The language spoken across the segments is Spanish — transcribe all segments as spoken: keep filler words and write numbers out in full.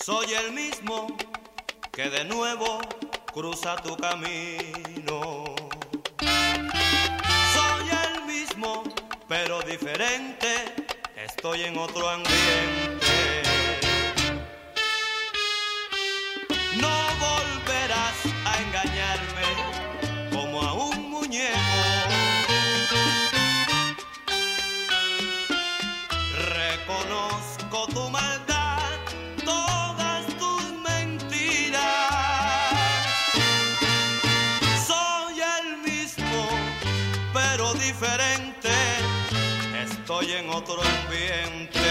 Soy el mismo que de nuevo cruza tu camino. Soy el mismo, pero diferente. Estoy en otro ambiente. No volverás a engañarme como a un muñeco. Reconozco tu maldad, todas tus mentiras. Soy el mismo, pero diferente. Estoy en otro ambiente.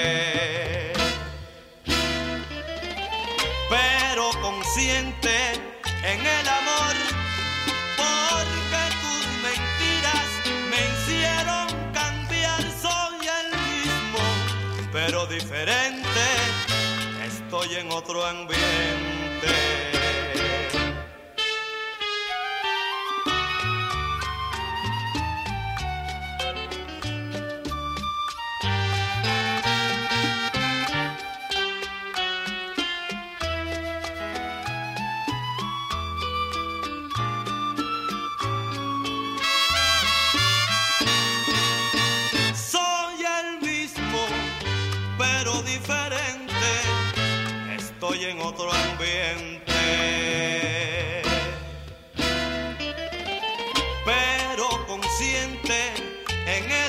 Pero consciente en el amor, porque tus mentiras me hicieron cambiar. Soy el mismo, pero diferente. Estoy en otro ambiente. Estoy en otro ambiente, pero consciente en el